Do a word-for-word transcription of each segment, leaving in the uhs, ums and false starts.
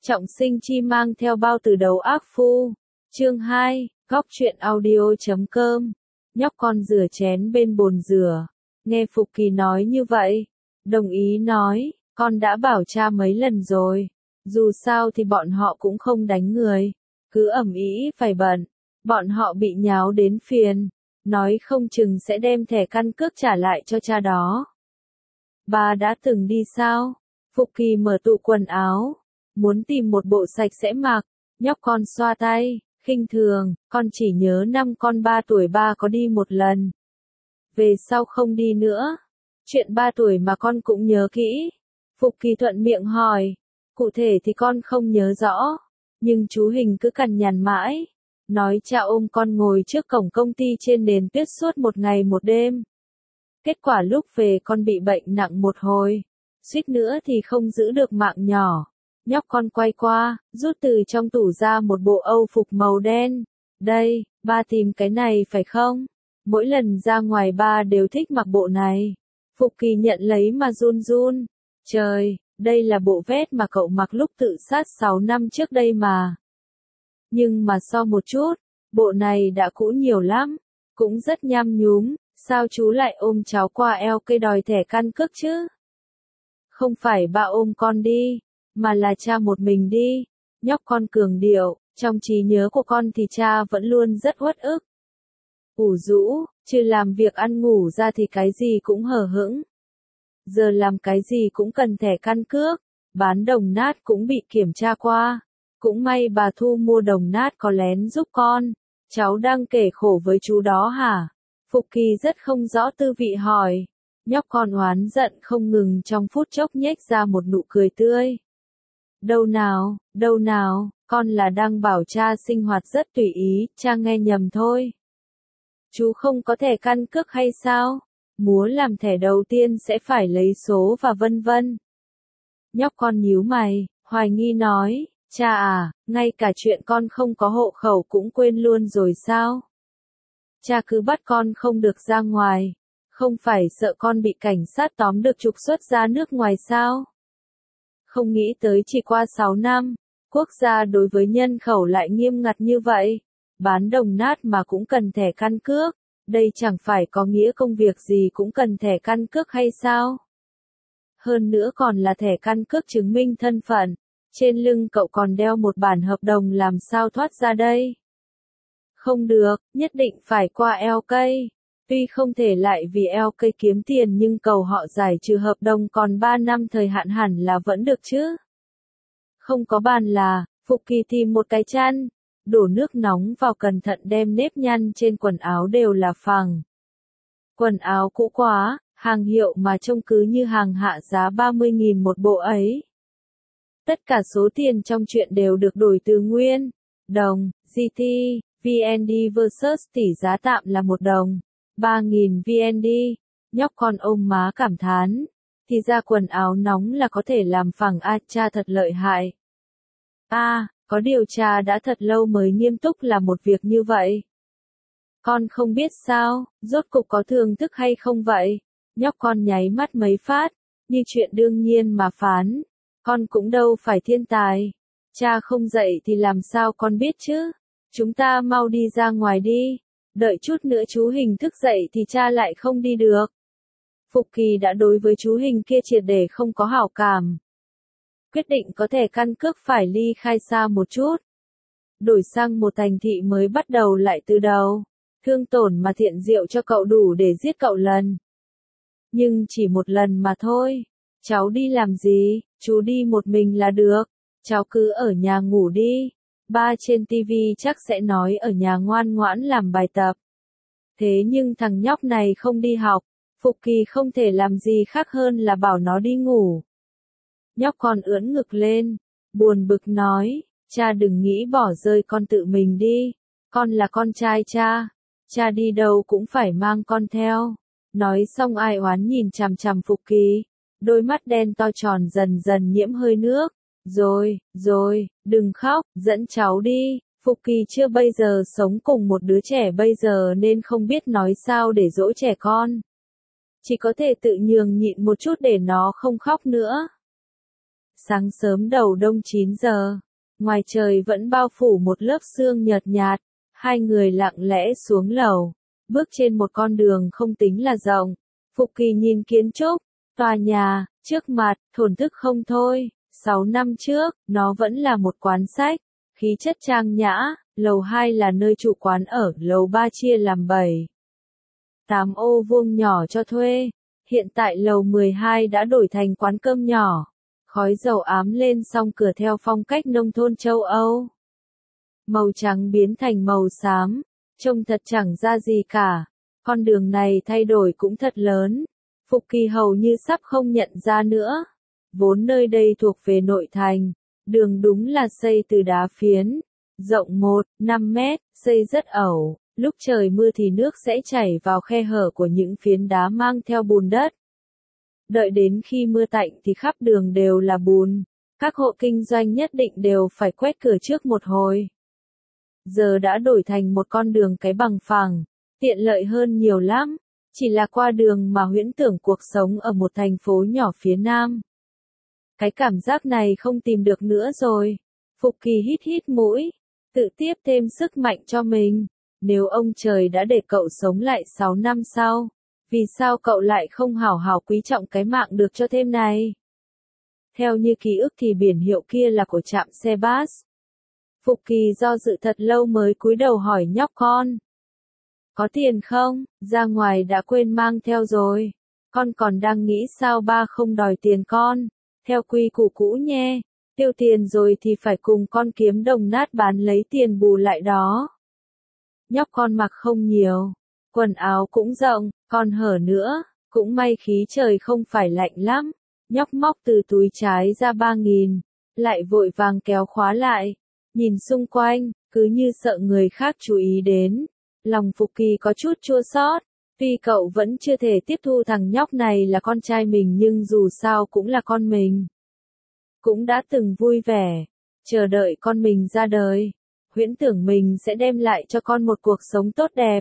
Trọng sinh chi mang theo bao từ đầu ác phu. Chương hai, góc truyện audio chấm com. Nhóc con rửa chén bên bồn rửa. Nghe Phục Kỳ nói như vậy, đồng ý nói, con đã bảo cha mấy lần rồi. Dù sao thì bọn họ cũng không đánh người. Cứ ầm ĩ phải bận. Bọn họ bị nháo đến phiền. Nói không chừng sẽ đem thẻ căn cước trả lại cho cha đó. Ba đã từng đi sao? Phục Kỳ mở tủ quần áo. Muốn tìm một bộ sạch sẽ mặc. Nhóc con xoa tay, khinh thường, con chỉ nhớ năm con ba tuổi ba có đi một lần. Về sau không đi nữa. Chuyện ba tuổi mà con cũng nhớ kỹ. Phục Kỳ thuận miệng hỏi. Cụ thể thì con không nhớ rõ. Nhưng chú Hình cứ cằn nhằn mãi. Nói cha ôm con ngồi trước cổng công ty trên nền tuyết suốt một ngày một đêm. Kết quả lúc về con bị bệnh nặng một hồi. Suýt nữa thì không giữ được mạng nhỏ. Nhóc con quay qua, rút từ trong tủ ra một bộ âu phục màu đen. Đây, ba tìm cái này phải không? Mỗi lần ra ngoài ba đều thích mặc bộ này. Phục Kỳ nhận lấy mà run run. Trời, đây là bộ vest mà cậu mặc lúc tự sát sáu năm trước đây mà. Nhưng mà so một chút, bộ này đã cũ nhiều lắm. Cũng rất nhăm nhúm, sao chú lại ôm cháu qua eo cây đòi thẻ căn cước chứ? Không phải ba ôm con đi. Mà là cha một mình đi. Nhóc con cường điệu, trong trí nhớ của con thì cha vẫn luôn rất uất ức. Ủ rũ, trừ làm việc ăn ngủ ra thì cái gì cũng hờ hững. Giờ làm cái gì cũng cần thẻ căn cước, bán đồng nát cũng bị kiểm tra qua. Cũng may bà Thu mua đồng nát có lén giúp con. Cháu đang kể khổ với chú đó hả? Phục Kỳ rất không rõ tư vị hỏi. Nhóc con oán giận không ngừng trong phút chốc nhếch ra một nụ cười tươi. Đâu nào, đâu nào, con là đang bảo cha sinh hoạt rất tùy ý, cha nghe nhầm thôi. Chú không có thẻ căn cước hay sao? Múa làm thẻ đầu tiên sẽ phải lấy số và vân vân. Nhóc con nhíu mày, hoài nghi nói, cha à, ngay cả chuyện con không có hộ khẩu cũng quên luôn rồi sao? Cha cứ bắt con không được ra ngoài, không phải sợ con bị cảnh sát tóm được trục xuất ra nước ngoài sao? Không nghĩ tới chỉ qua sáu năm, quốc gia đối với nhân khẩu lại nghiêm ngặt như vậy. Bán đồng nát mà cũng cần thẻ căn cước, đây chẳng phải có nghĩa công việc gì cũng cần thẻ căn cước hay sao? Hơn nữa còn là thẻ căn cước chứng minh thân phận, trên lưng cậu còn đeo một bản hợp đồng làm sao thoát ra đây? Không được, nhất định phải qua eo cây. Tuy không thể lại vì eo cây kiếm tiền nhưng cầu họ giải trừ hợp đồng còn ba năm thời hạn hẳn là vẫn được chứ. Không có bàn là, Phục Kỳ tìm một cái chăn, đổ nước nóng vào cẩn thận đem nếp nhăn trên quần áo đều là phẳng. Quần áo cũ quá, hàng hiệu mà trông cứ như hàng hạ giá ba mươi nghìn một bộ ấy. Tất cả số tiền trong chuyện đều được đổi từ nguyên, đồng, giê tê, vê en đê versus tỷ giá tạm là một đồng. ba nghìn vê en đê, nhóc con ôm má cảm thán, thì ra quần áo nóng là có thể làm phẳng a, cha thật lợi hại. A, à, có điều cha đã thật lâu mới nghiêm túc làm một việc như vậy. Con không biết sao, rốt cục có thưởng thức hay không vậy? Nhóc con nháy mắt mấy phát, như chuyện đương nhiên mà phán, con cũng đâu phải thiên tài. Cha không dạy thì làm sao con biết chứ? Chúng ta mau đi ra ngoài đi. Đợi chút nữa chú Hình thức dậy thì cha lại không đi được. Phục Kỳ đã đối với chú Hình kia triệt để không có hảo cảm. Quyết định có thể căn cước phải ly khai xa một chút. Đổi sang một thành thị mới bắt đầu lại từ đầu. Thương tổn mà thiện diệu cho cậu đủ để giết cậu lần. Nhưng chỉ một lần mà thôi. Cháu đi làm gì, chú đi một mình là được. Cháu cứ ở nhà ngủ đi. Ba trên ti vi chắc sẽ nói ở nhà ngoan ngoãn làm bài tập. Thế nhưng thằng nhóc này không đi học, Phục Kỳ không thể làm gì khác hơn là bảo nó đi ngủ. Nhóc con ưỡn ngực lên, buồn bực nói, cha đừng nghĩ bỏ rơi con tự mình đi, con là con trai cha, cha đi đâu cũng phải mang con theo. Nói xong ai oán nhìn chằm chằm Phục Kỳ, đôi mắt đen to tròn dần dần nhiễm hơi nước. Rồi, rồi, đừng khóc, dẫn cháu đi. Phục Kỳ chưa bây giờ sống cùng một đứa trẻ bây giờ nên không biết nói sao để dỗ trẻ con. Chỉ có thể tự nhường nhịn một chút để nó không khóc nữa. Sáng sớm đầu đông chín giờ, ngoài trời vẫn bao phủ một lớp sương nhợt nhạt, hai người lặng lẽ xuống lầu, bước trên một con đường không tính là rộng. Phục Kỳ nhìn kiến trúc, tòa nhà, trước mặt, thổn thức không thôi. Sáu năm trước, nó vẫn là một quán sách, khí chất trang nhã, lầu hai là nơi chủ quán ở, lầu ba chia làm bảy. Tám ô vuông nhỏ cho thuê. Hiện tại lầu mười hai đã đổi thành quán cơm nhỏ. Khói dầu ám lên song cửa theo phong cách nông thôn châu Âu. Màu trắng biến thành màu xám, trông thật chẳng ra gì cả. Con đường này thay đổi cũng thật lớn. Phục Kỳ hầu như sắp không nhận ra nữa. Vốn nơi đây thuộc về nội thành, đường đúng là xây từ đá phiến, rộng một phẩy năm mét, xây rất ẩu, lúc trời mưa thì nước sẽ chảy vào khe hở của những phiến đá mang theo bùn đất. Đợi đến khi mưa tạnh thì khắp đường đều là bùn, các hộ kinh doanh nhất định đều phải quét cửa trước một hồi. Giờ đã đổi thành một con đường cái bằng phẳng, tiện lợi hơn nhiều lắm, chỉ là qua đường mà huyễn tưởng cuộc sống ở một thành phố nhỏ phía Nam. Cái cảm giác này không tìm được nữa rồi. Phục Kỳ hít hít mũi, tự tiếp thêm sức mạnh cho mình. Nếu ông trời đã để cậu sống lại sáu năm sau, vì sao cậu lại không hảo hảo quý trọng cái mạng được cho thêm này? Theo như ký ức thì biển hiệu kia là của trạm xe bus. Phục Kỳ do dự thật lâu mới cúi đầu hỏi nhóc con. Có tiền không? Ra ngoài đã quên mang theo rồi. Con còn đang nghĩ sao ba không đòi tiền con. Theo quy củ cũ nhé, tiêu tiền rồi thì phải cùng con kiếm đồng nát bán lấy tiền bù lại đó. Nhóc con mặc không nhiều, quần áo cũng rộng, còn hở nữa, cũng may khí trời không phải lạnh lắm. Nhóc móc từ túi trái ra ba nghìn, lại vội vàng kéo khóa lại, nhìn xung quanh, cứ như sợ người khác chú ý đến. Lòng Phục Kỳ có chút chua xót. Tuy cậu vẫn chưa thể tiếp thu thằng nhóc này là con trai mình nhưng dù sao cũng là con mình. Cũng đã từng vui vẻ, chờ đợi con mình ra đời, huyễn tưởng mình sẽ đem lại cho con một cuộc sống tốt đẹp.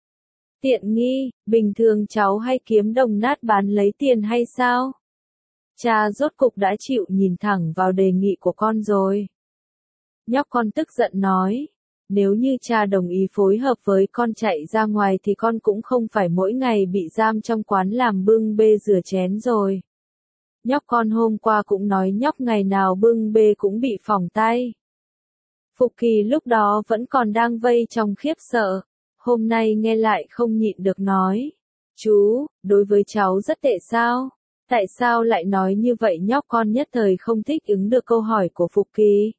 Tiện nghi, bình thường cháu hay kiếm đồng nát bán lấy tiền hay sao? Cha rốt cục đã chịu nhìn thẳng vào đề nghị của con rồi. Nhóc con tức giận nói. Nếu như cha đồng ý phối hợp với con chạy ra ngoài thì con cũng không phải mỗi ngày bị giam trong quán làm bưng bê rửa chén rồi. Nhóc con hôm qua cũng nói nhóc ngày nào bưng bê cũng bị phỏng tay. Phục Kỳ lúc đó vẫn còn đang vây trong khiếp sợ, hôm nay nghe lại không nhịn được nói. Chú, đối với cháu rất tệ sao? Tại sao lại nói như vậy? Nhóc con nhất thời không thích ứng được câu hỏi của Phục Kỳ.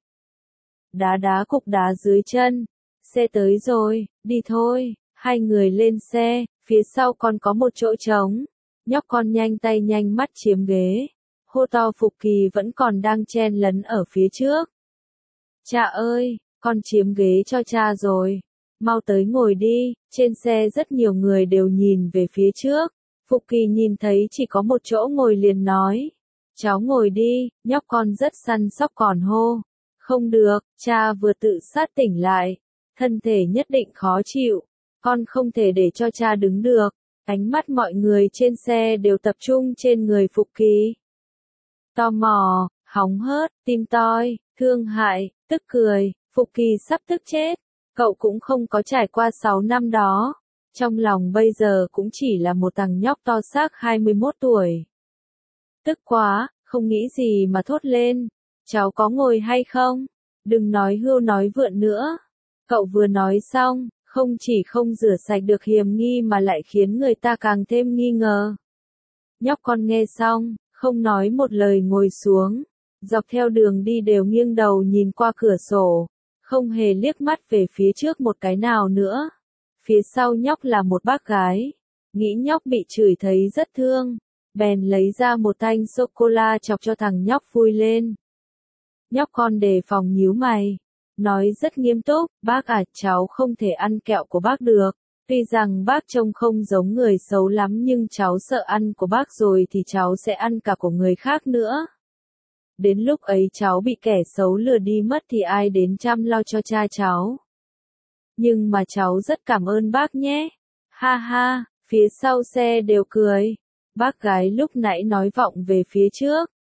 Đá đá cục đá dưới chân. Xe tới rồi, đi thôi. Hai người lên xe, phía sau còn có một chỗ trống. Nhóc con nhanh tay nhanh mắt chiếm ghế. Hô to. Phục Kỳ vẫn còn đang chen lấn ở phía trước. Cha ơi, con chiếm ghế cho cha rồi. Mau tới ngồi đi. Trên xe rất nhiều người đều nhìn về phía trước. Phục Kỳ nhìn thấy chỉ có một chỗ ngồi liền nói. Cháu ngồi đi. Nhóc con rất săn sóc còn hô. Không được, cha vừa tự sát tỉnh lại, thân thể nhất định khó chịu, con không thể để cho cha đứng được. Ánh mắt mọi người trên xe đều tập trung trên người Phục Kỳ. Tò mò, hóng hớt, tim toi, thương hại, tức cười, Phục Kỳ sắp tức chết. Cậu cũng không có trải qua sáu năm đó, trong lòng bây giờ cũng chỉ là một thằng nhóc to xác hai mươi mốt tuổi. Tức quá, không nghĩ gì mà thốt lên. Cháu có ngồi hay không? Đừng nói hưu nói vượn nữa. Cậu vừa nói xong, không chỉ không rửa sạch được hiềm nghi mà lại khiến người ta càng thêm nghi ngờ. Nhóc con nghe xong, không nói một lời ngồi xuống. Dọc theo đường đi đều nghiêng đầu nhìn qua cửa sổ, không hề liếc mắt về phía trước một cái nào nữa. Phía sau nhóc là một bác gái. Nghĩ nhóc bị chửi thấy rất thương, bèn lấy ra một thanh sô-cô-la chọc cho thằng nhóc vui lên. Nhóc con đề phòng nhíu mày, nói rất nghiêm túc, bác à, cháu không thể ăn kẹo của bác được. Tuy rằng bác trông không giống người xấu lắm nhưng cháu sợ ăn của bác rồi thì cháu sẽ ăn cả của người khác nữa. Đến lúc ấy cháu bị kẻ xấu lừa đi mất thì ai đến chăm lo cho cha cháu. Nhưng mà cháu rất cảm ơn bác nhé. Ha ha, phía sau xe đều cười. Bác gái lúc nãy nói vọng về phía trước.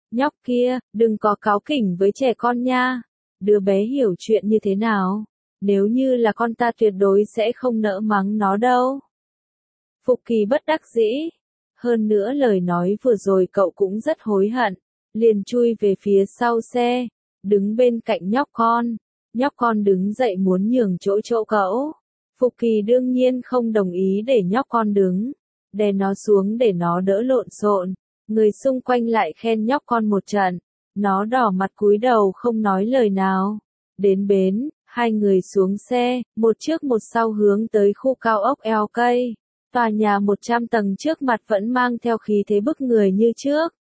Nhóc kia, đừng có cáu kỉnh với trẻ con nha. Đứa bé hiểu chuyện như thế nào? Nếu như là con ta tuyệt đối sẽ không nỡ mắng nó đâu. Phục Kỳ bất đắc dĩ. Hơn nữa lời nói vừa rồi cậu cũng rất hối hận. Liền chui về phía sau xe, đứng bên cạnh nhóc con. Nhóc con đứng dậy muốn nhường chỗ chỗ cậu. Phục Kỳ đương nhiên không đồng ý để nhóc con đứng. Đè nó xuống để nó đỡ lộn xộn. Người xung quanh lại khen nhóc con một trận. Nó đỏ mặt cúi đầu không nói lời nào. Đến bến, hai người xuống xe, một trước một sau hướng tới khu cao ốc eo cây. Tòa nhà một trăm tầng trước mặt vẫn mang theo khí thế bức người như trước.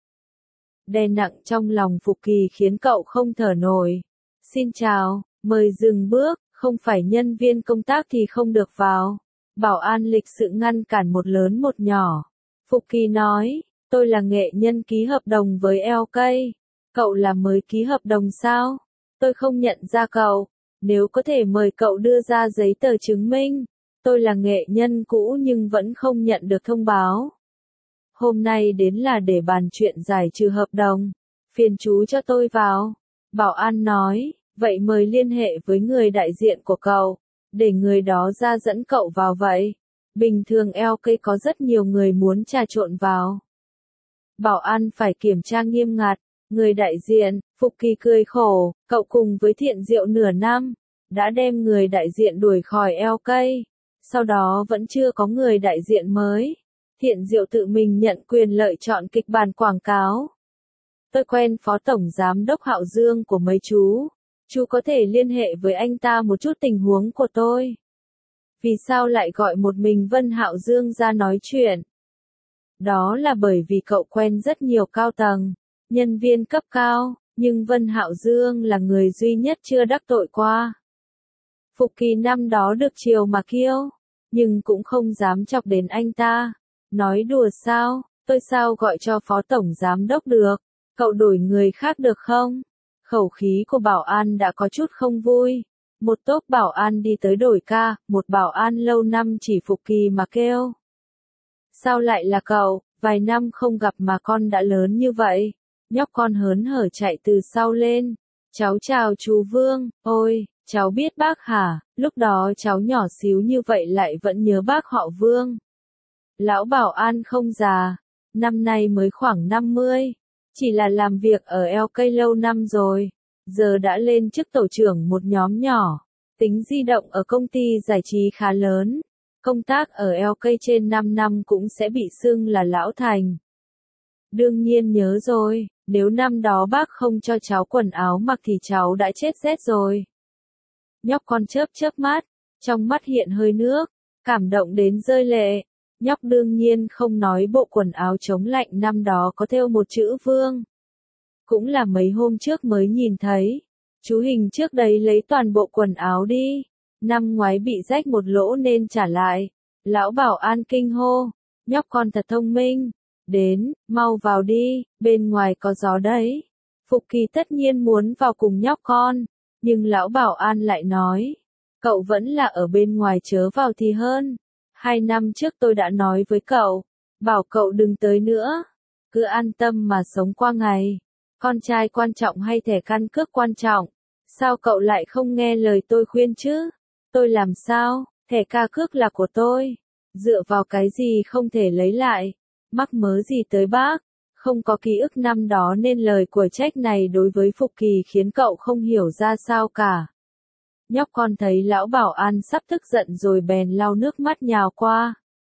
Đè nặng trong lòng Phục Kỳ khiến cậu không thở nổi. Xin chào, mời dừng bước, không phải nhân viên công tác thì không được vào. Bảo an lịch sự ngăn cản một lớn một nhỏ. Phục Kỳ nói, tôi là nghệ nhân ký hợp đồng với eo cây. Cậu là mới ký hợp đồng sao? Tôi không nhận ra cậu. Nếu có thể mời cậu đưa ra giấy tờ chứng minh. Tôi là nghệ nhân cũ nhưng vẫn không nhận được thông báo. Hôm nay đến là để bàn chuyện giải trừ hợp đồng. Phiền chú cho tôi vào. Bảo an nói, vậy mời liên hệ với người đại diện của cậu. Để người đó ra dẫn cậu vào vậy. Bình thường eo cây có rất nhiều người muốn trà trộn vào. Bảo an phải kiểm tra nghiêm ngặt. Người đại diện, Phục Kỳ cười khổ, cậu cùng với Thiện Diệu nửa năm. Đã đem người đại diện đuổi khỏi eo cây. Sau đó vẫn chưa có người đại diện mới. Thiện Diệu tự mình nhận quyền lợi chọn kịch bản quảng cáo. Tôi quen phó tổng giám đốc Hạo Dương của mấy chú. Chú có thể liên hệ với anh ta một chút tình huống của tôi. Vì sao lại gọi một mình Vân Hạo Dương ra nói chuyện? Đó là bởi vì cậu quen rất nhiều cao tầng, nhân viên cấp cao, nhưng Vân Hạo Dương là người duy nhất chưa đắc tội qua. Phục Kỳ năm đó được chiều mà kiêu, nhưng cũng không dám chọc đến anh ta. Nói đùa sao, tôi sao gọi cho phó tổng giám đốc được, cậu đổi người khác được không? Khẩu khí của bảo an đã có chút không vui. Một tốp bảo an đi tới đổi ca, một bảo an lâu năm chỉ Phục Kỳ mà kêu. Sao lại là cậu, vài năm không gặp mà con đã lớn như vậy? Nhóc con hớn hở chạy từ sau lên. Cháu chào chú Vương, ôi, cháu biết bác hả? Lúc đó cháu nhỏ xíu như vậy lại vẫn nhớ bác họ Vương. Lão bảo an không già, năm nay mới khoảng năm mươi. Chỉ là làm việc ở eo cây lâu năm rồi. Giờ đã lên chức tổ trưởng một nhóm nhỏ. Tính di động ở công ty giải trí khá lớn. Công tác ở eo cây trên năm năm cũng sẽ bị xưng là lão thành. Đương nhiên nhớ rồi, nếu năm đó bác không cho cháu quần áo mặc thì cháu đã chết rét rồi. Nhóc con chớp chớp mắt, trong mắt hiện hơi nước, cảm động đến rơi lệ. Nhóc đương nhiên không nói bộ quần áo chống lạnh năm đó có thêu một chữ Vương. Cũng là mấy hôm trước mới nhìn thấy. Chú Hình trước đấy lấy toàn bộ quần áo đi. Năm ngoái bị rách một lỗ nên trả lại. Lão bảo an kinh hô. Nhóc con thật thông minh. Đến, mau vào đi, bên ngoài có gió đấy. Phục Kỳ tất nhiên muốn vào cùng nhóc con. Nhưng lão bảo an lại nói. Cậu vẫn là ở bên ngoài chớ vào thì hơn. Hai năm trước tôi đã nói với cậu. Bảo cậu đừng tới nữa. Cứ an tâm mà sống qua ngày. Con trai quan trọng hay thẻ căn cước quan trọng? Sao cậu lại không nghe lời tôi khuyên chứ? Tôi làm sao? Thẻ ca cước là của tôi. Dựa vào cái gì không thể lấy lại? Mắc mớ gì tới bác? Không có ký ức năm đó nên lời của trách này đối với Phục Kỳ khiến cậu không hiểu ra sao cả. Nhóc con thấy lão bảo an sắp tức giận rồi bèn lau nước mắt nhào qua.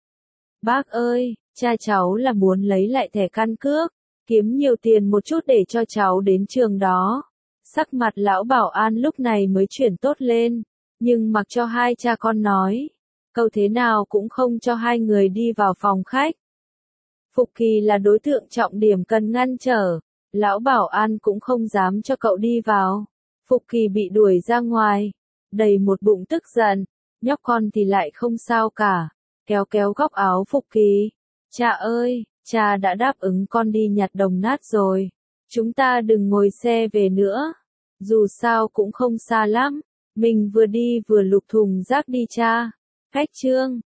Bác ơi, cha cháu là muốn lấy lại thẻ căn cước, kiếm nhiều tiền một chút để cho cháu đến trường đó. Sắc mặt lão bảo an lúc này mới chuyển tốt lên, nhưng mặc cho hai cha con nói, câu thế nào cũng không cho hai người đi vào phòng khách. Phục Kỳ là đối tượng trọng điểm cần ngăn trở, lão bảo an cũng không dám cho cậu đi vào. Phục Kỳ bị đuổi ra ngoài, đầy một bụng tức giận, nhóc con thì lại không sao cả, kéo kéo góc áo Phục Kỳ. Cha ơi, cha đã đáp ứng con đi nhặt đồng nát rồi, chúng ta đừng ngồi xe về nữa, dù sao cũng không xa lắm, mình vừa đi vừa lục thùng rác đi cha. Cách chương